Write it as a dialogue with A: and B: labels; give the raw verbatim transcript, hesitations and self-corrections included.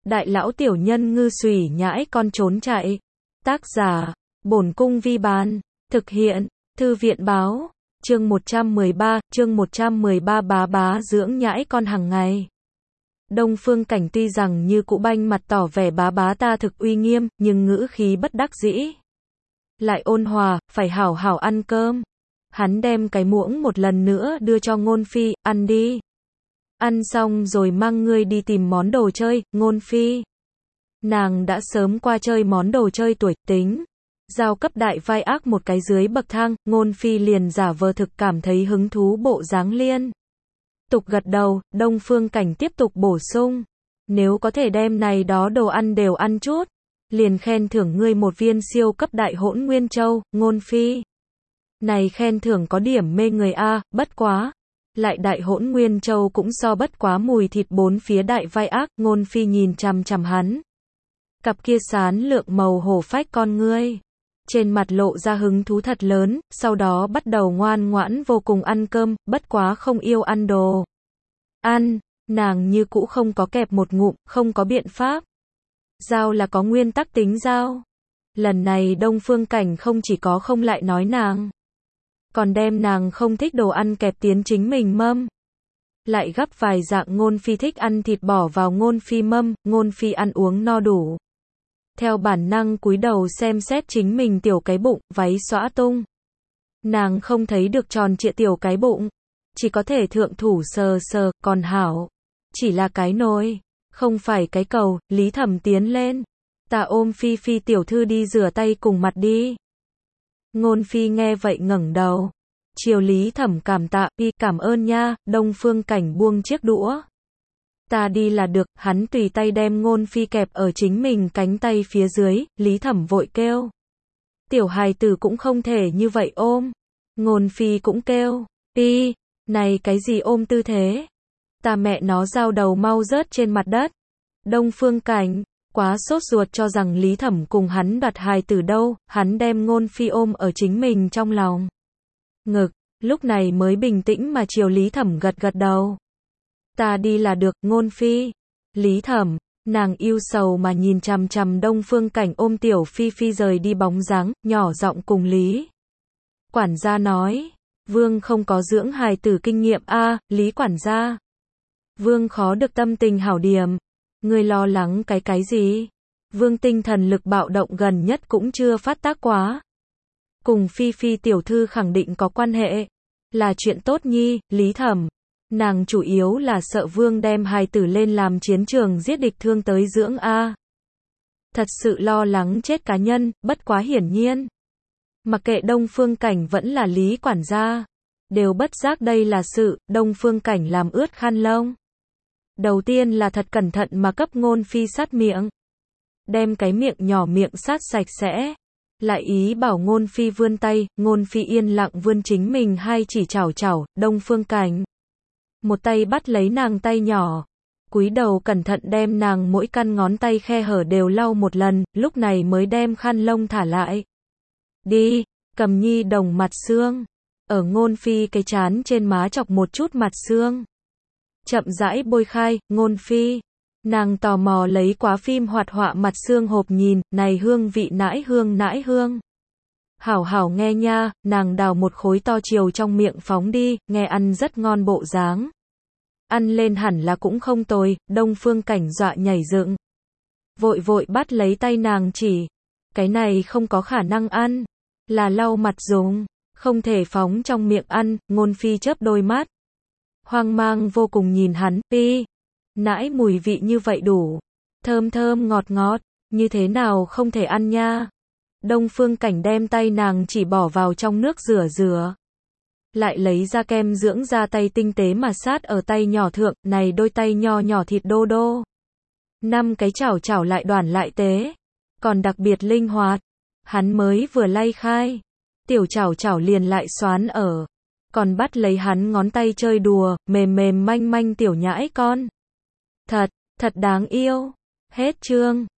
A: Đại lão tiểu nhân ngư xùy nhãi con trốn chạy. Tác giả, Bổn Cung Vi Bán. Thực hiện, Thư viện Báo. Chương một trăm mười ba, chương một trăm mười ba bá bá dưỡng nhãi con hàng ngày. Đông Phương Cảnh tuy rằng như cũ banh mặt tỏ vẻ bá bá ta thực uy nghiêm, nhưng ngữ khí bất đắc dĩ. Lại ôn hòa, phải hảo hảo ăn cơm. Hắn đem cái muỗng một lần nữa đưa cho Ngôn Phi, ăn đi. Ăn xong rồi mang ngươi đi tìm món đồ chơi, Ngôn Phi. Nàng đã sớm qua chơi món đồ chơi tuổi tính. Giao cấp đại vai ác một cái dưới bậc thang, Ngôn Phi liền giả vờ thực cảm thấy hứng thú bộ dáng liên. Tục gật đầu, Đông Phương Cảnh tiếp tục bổ sung. Nếu có thể đem này đó đồ ăn đều ăn chút, liền khen thưởng ngươi một viên siêu cấp đại hỗn nguyên châu, Ngôn Phi. Này khen thưởng có điểm mê người a, bất quá. Lại đại hỗn nguyên châu cũng so bất quá mùi thịt bốn phía đại vai ác, Ngôn Phi nhìn chằm chằm hắn. Cặp kia sán lượng màu hổ phách con ngươi. Trên mặt lộ ra hứng thú thật lớn, sau đó bắt đầu ngoan ngoãn vô cùng ăn cơm, bất quá không yêu ăn đồ. Ăn, nàng như cũ không có kẹp một ngụm, không có biện pháp. Giao là có nguyên tắc tính giao. Lần này Đông Phương Cảnh không chỉ có không lại nói nàng, còn đem nàng không thích đồ ăn kẹp tiến chính mình mâm. Lại gắp vài dạng Ngôn Phi thích ăn thịt bỏ vào Ngôn Phi mâm, Ngôn Phi ăn uống no đủ. Theo bản năng cúi đầu xem xét chính mình tiểu cái bụng, váy xõa tung. Nàng không thấy được tròn trịa tiểu cái bụng, chỉ có thể thượng thủ sờ sờ, còn hảo. Chỉ là cái nồi, không phải cái cầu, Lý Thẩm tiến lên. Ta ôm Phi Phi tiểu thư đi rửa tay cùng mặt đi. Ngôn Phi nghe vậy ngẩng đầu. Chiều Lý Thẩm cảm tạ, Phi cảm ơn nha, Đông Phương Cảnh buông chiếc đũa. Ta đi là được, hắn tùy tay đem Ngôn Phi kẹp ở chính mình cánh tay phía dưới, Lý Thẩm vội kêu. Tiểu hài tử cũng không thể như vậy ôm. Ngôn Phi cũng kêu, Phi, này cái gì ôm tư thế? Ta mẹ nó dao đầu mau rớt trên mặt đất. Đông Phương Cảnh, quá sốt ruột cho rằng Lý Thẩm cùng hắn đoạt hài tử đâu, hắn đem Ngôn Phi ôm ở chính mình trong lòng. Ngực, lúc này mới bình tĩnh mà chiều Lý Thẩm gật gật đầu. Ta đi là được, Ngôn Phi. Lý Thẩm, nàng yêu sầu mà nhìn chằm chằm Đông Phương Cảnh ôm tiểu Phi Phi rời đi bóng dáng, nhỏ giọng cùng Lý quản gia nói, Vương không có dưỡng hài tử kinh nghiệm a, Lý quản gia. Vương khó được tâm tình hảo điểm. Ngươi lo lắng cái cái gì? Vương tinh thần lực bạo động gần nhất cũng chưa phát tác quá. Cùng Phi Phi tiểu thư khẳng định có quan hệ. Là chuyện tốt nhi, Lý Thẩm. Nàng chủ yếu là sợ Vương đem hài tử lên làm chiến trường giết địch thương tới dưỡng a. Thật sự lo lắng chết cá nhân, bất quá hiển nhiên. Mặc kệ Đông Phương Cảnh vẫn là Lý quản gia. Đều bất giác đây là sự, Đông Phương Cảnh làm ướt khăn lông. Đầu tiên là thật cẩn thận mà cấp Ngôn Phi sát miệng. Đem cái miệng nhỏ miệng sát sạch sẽ. Lại ý bảo Ngôn Phi vươn tay, Ngôn Phi yên lặng vươn chính mình hai chỉ chảo chảo, Đông Phương Cảnh. Một tay bắt lấy nàng tay nhỏ. Cúi đầu cẩn thận đem nàng mỗi căn ngón tay khe hở đều lau một lần, lúc này mới đem khăn lông thả lại. Đi, cầm nhi đồng mặt xương. Ở Ngôn Phi cái chán trên má chọc một chút mặt xương. Chậm rãi bôi khai, Ngôn Phi. Nàng tò mò lấy quá phim hoạt họa mặt xương hộp nhìn, này hương vị nãi hương nãi hương. Hảo hảo nghe nha, nàng đào một khối to chiều trong miệng phóng đi, nghe ăn rất ngon bộ dáng. Ăn lên hẳn là cũng không tồi, Đông Phương Cảnh dọa nhảy dựng. Vội vội bắt lấy tay nàng chỉ. Cái này không có khả năng ăn. Là lau mặt dùng. Không thể phóng trong miệng ăn, Ngôn Phi chớp đôi mắt. Hoang mang vô cùng nhìn hắn, Phi. Nãi mùi vị như vậy đủ. Thơm thơm ngọt ngọt, như thế nào không thể ăn nha. Đông Phương Cảnh đem tay nàng chỉ bỏ vào trong nước rửa rửa. Lại lấy ra kem dưỡng da tay tinh tế mà sát ở tay nhỏ thượng, này đôi tay nho nhỏ thịt đô đô. Năm cái chảo chảo lại đoàn lại tế. Còn đặc biệt linh hoạt. Hắn mới vừa lay khai. Tiểu chảo chảo liền lại xoán ở. Còn bắt lấy hắn ngón tay chơi đùa, mềm mềm manh manh tiểu nhãi con. Thật, thật đáng yêu. Hết chương.